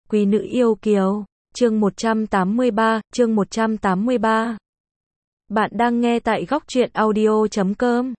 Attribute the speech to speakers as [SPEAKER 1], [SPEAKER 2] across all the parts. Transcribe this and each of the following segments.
[SPEAKER 1] Quý nữ yêu kiều, chương 183, chương 183. Bạn đang nghe tại góc truyện audio.com.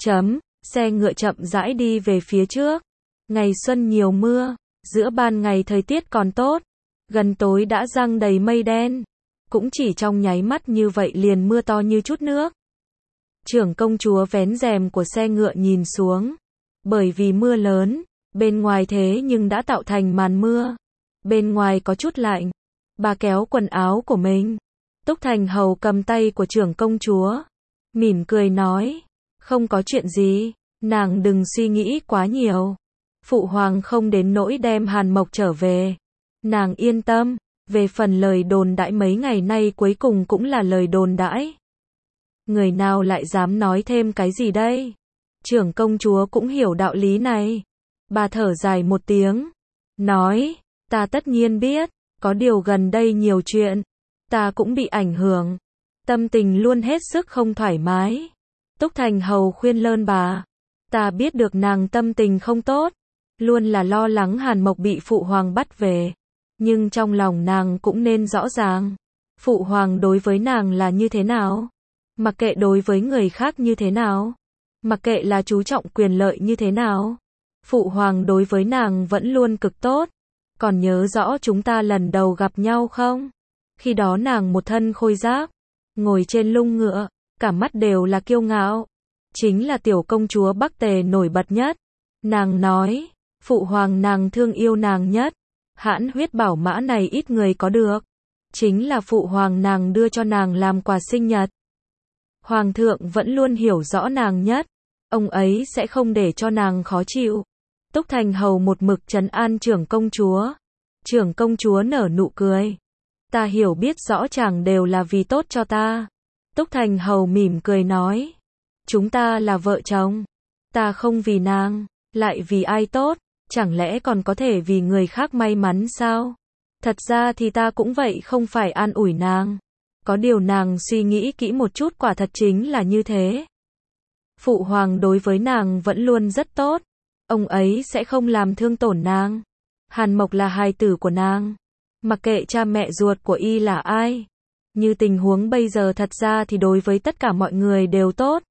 [SPEAKER 1] Xe ngựa chậm rãi đi về phía trước. Ngày xuân nhiều mưa, giữa ban ngày thời tiết còn tốt, gần tối đã giăng đầy mây đen. Cũng chỉ trong nháy mắt như vậy liền mưa to như chút nước. Trưởng công chúa vén rèm của xe ngựa nhìn xuống. Bởi vì mưa lớn, bên ngoài thế nhưng đã tạo thành màn mưa. Bên ngoài có chút lạnh. Bà kéo quần áo của mình. Túc Thành Hầu cầm tay của trưởng công chúa. Mỉm cười nói. Không có chuyện gì, nàng đừng suy nghĩ quá nhiều. Phụ hoàng không đến nỗi đem Hàn Mộc trở về. Nàng yên tâm, về phần lời đồn đãi mấy ngày nay cuối cùng cũng là lời đồn đãi. Người nào lại dám nói thêm cái gì đây? Trưởng công chúa cũng hiểu đạo lý này. Bà thở dài một tiếng. Nói, ta tất nhiên biết, có điều gần đây nhiều chuyện. Ta cũng bị ảnh hưởng. Tâm tình luôn hết sức không thoải mái. Túc Thành Hầu khuyên lơn bà. Ta biết được nàng tâm tình không tốt. Luôn là lo lắng Hàn Mộc bị phụ hoàng bắt về. Nhưng trong lòng nàng cũng nên rõ ràng. Phụ hoàng đối với nàng là như thế nào? Mặc kệ đối với người khác như thế nào? Mặc kệ là chú trọng quyền lợi như thế nào? Phụ hoàng đối với nàng vẫn luôn cực tốt. Còn nhớ rõ chúng ta lần đầu gặp nhau không? Khi đó nàng một thân khôi giáp, ngồi trên lưng ngựa, cả mắt đều là kiêu ngạo. Chính là tiểu công chúa Bắc Tề nổi bật nhất. Nàng nói, phụ hoàng nàng thương yêu nàng nhất. Hãn huyết bảo mã này ít người có được. Chính là phụ hoàng nàng đưa cho nàng làm quà sinh nhật. Hoàng thượng vẫn luôn hiểu rõ nàng nhất. Ông ấy sẽ không để cho nàng khó chịu. Túc Thành Hầu một mực trấn an trưởng công chúa. Trưởng công chúa nở nụ cười. Ta hiểu biết rõ chàng đều là vì tốt cho ta. Túc Thành Hầu mỉm cười nói. Chúng ta là vợ chồng. Ta không vì nàng, lại vì ai tốt, chẳng lẽ còn có thể vì người khác may mắn sao? Thật ra thì ta cũng vậy, không phải an ủi nàng. Có điều nàng suy nghĩ kỹ một chút, quả thật chính là như thế. Phụ hoàng đối với nàng vẫn luôn rất tốt. Ông ấy sẽ không làm thương tổn nàng. Hàn Mộc là hài tử của nàng. Mặc kệ cha mẹ ruột của y là ai. Như tình huống bây giờ thật ra thì đối với tất cả mọi người đều tốt.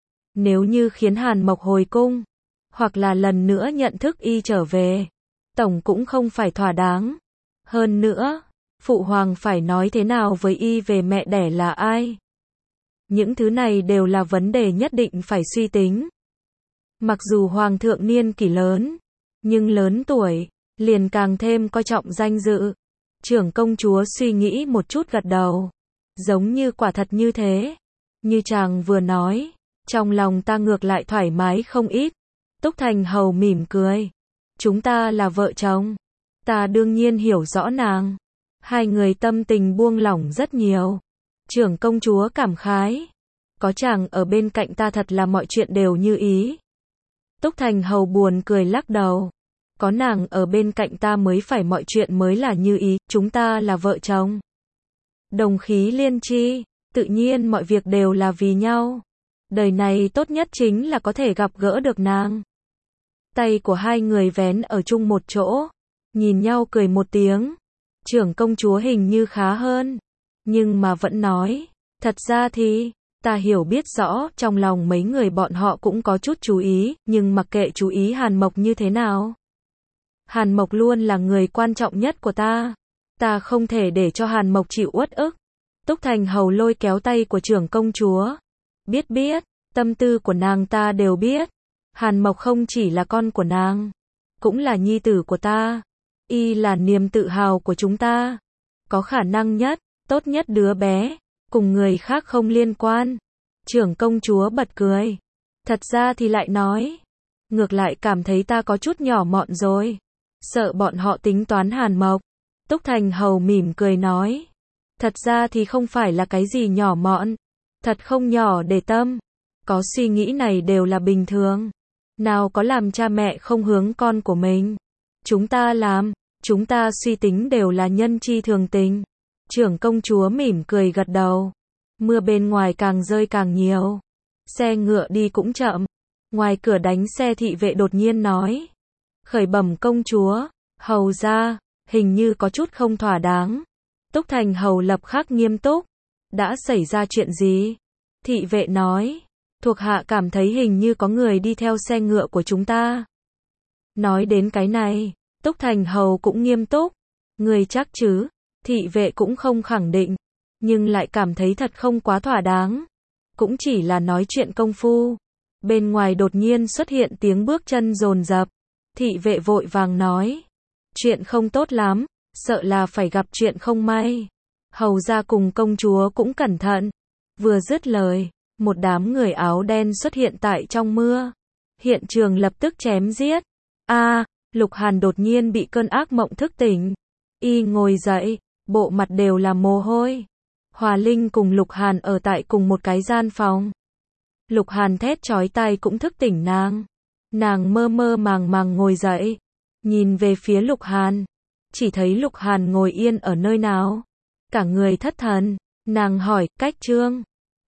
[SPEAKER 1] Nếu như khiến Hàn Mộc hồi cung, hoặc là lần nữa nhận thức y trở về, tổng cũng không phải thỏa đáng. Hơn nữa, phụ hoàng phải nói thế nào với y về mẹ đẻ là ai. Những thứ này đều là vấn đề nhất định phải suy tính. Mặc dù hoàng thượng niên kỷ lớn, nhưng lớn tuổi, liền càng thêm coi trọng danh dự. Trưởng công chúa suy nghĩ một chút gật đầu. Giống như quả thật như thế. Như chàng vừa nói, trong lòng ta ngược lại thoải mái không ít. Túc Thành Hầu mỉm cười. Chúng ta là vợ chồng. Ta đương nhiên hiểu rõ nàng. Hai người tâm tình buông lỏng rất nhiều. Trưởng công chúa cảm khái. Có chàng ở bên cạnh ta thật là mọi chuyện đều như ý. Túc Thành Hầu buồn cười lắc đầu. Có nàng ở bên cạnh ta mới phải mọi chuyện mới là như ý. Chúng ta là vợ chồng. Đồng khí liên chi. Tự nhiên mọi việc đều là vì nhau. Đời này tốt nhất chính là có thể gặp gỡ được nàng. Tay của hai người vén ở chung một chỗ. Nhìn nhau cười một tiếng. Trưởng công chúa hình như khá hơn. Nhưng mà vẫn nói. Thật ra thì, ta hiểu biết rõ, trong lòng mấy người bọn họ cũng có chút chú ý. Nhưng mặc kệ chú ý Hàn Mộc như thế nào. Hàn Mộc luôn là người quan trọng nhất của ta. Ta không thể để cho Hàn Mộc chịu uất ức. Túc Thành Hầu lôi kéo tay của trưởng công chúa. Biết, tâm tư của nàng ta đều biết. Hàn Mộc không chỉ là con của nàng, cũng là nhi tử của ta. Y là niềm tự hào của chúng ta. Có khả năng nhất, tốt nhất đứa bé, cùng người khác không liên quan. Trưởng công chúa bật cười. Thật ra thì lại nói. Ngược lại cảm thấy ta có chút nhỏ mọn rồi. Sợ bọn họ tính toán Hàn Mộc. Túc Thành Hầu mỉm cười nói. Thật ra thì không phải là cái gì nhỏ mọn. Thật không nhỏ để tâm. Có suy nghĩ này đều là bình thường. Nào có làm cha mẹ không hướng con của mình. Chúng ta làm, chúng ta suy tính đều là nhân chi thường tình. Trưởng công chúa mỉm cười gật đầu. Mưa bên ngoài càng rơi càng nhiều. Xe ngựa đi cũng chậm. Ngoài cửa đánh xe thị vệ đột nhiên nói. Khởi bẩm công chúa, hầu ra, hình như có chút không thỏa đáng. Túc Thành Hầu lập khắc nghiêm túc. Đã xảy ra chuyện gì? Thị vệ nói. Thuộc hạ cảm thấy hình như có người đi theo xe ngựa của chúng ta. Nói đến cái này, Túc Thành Hầu cũng nghiêm túc. Người chắc chứ? Thị vệ cũng không khẳng định, nhưng lại cảm thấy thật không quá thỏa đáng. Cũng chỉ là nói chuyện công phu. Bên ngoài đột nhiên xuất hiện tiếng bước chân dồn dập. Thị vệ vội vàng nói. Chuyện không tốt lắm, sợ là phải gặp chuyện không may. Hầu ra cùng công chúa cũng cẩn thận. Vừa dứt lời, một đám người áo đen xuất hiện tại trong mưa. Hiện trường lập tức chém giết. Lục Hàn đột nhiên bị cơn ác mộng thức tỉnh. Y ngồi dậy, bộ mặt đều là mồ hôi. Hòa Linh cùng Lục Hàn ở tại cùng một cái gian phòng. Lục Hàn thét chói tai cũng thức tỉnh nàng. Nàng mơ mơ màng màng ngồi dậy, nhìn về phía Lục Hàn. Chỉ thấy Lục Hàn ngồi yên ở nơi nào. Cả người thất thần. Nàng hỏi, Cách Trương,